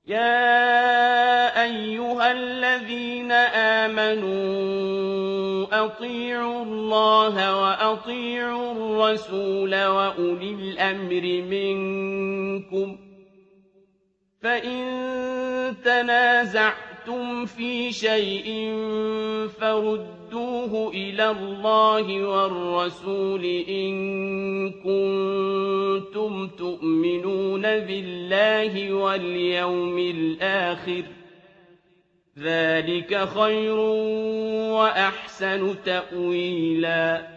يَا أَيُّهَا الَّذِينَ آمَنُوا أَطِيعُوا اللَّهَ وَأَطِيعُوا الرَّسُولَ وَأُولِي الْأَمْرِ مِنكُمْ ۖ فَإِن تَنَازَعْتُمْ فِي شَيْءٍ فَرُدُّوهُ إِلَى اللَّهِ وَالرَّسُولِ إِن كُنتُمْ تُؤْمِنُونَ بِاللَّهِ وَالْيَوْمِ الْآخِرِ ۚ ذَٰلِكَ خَيْرٌ وَأَحْسَنُ تَأْوِيلًا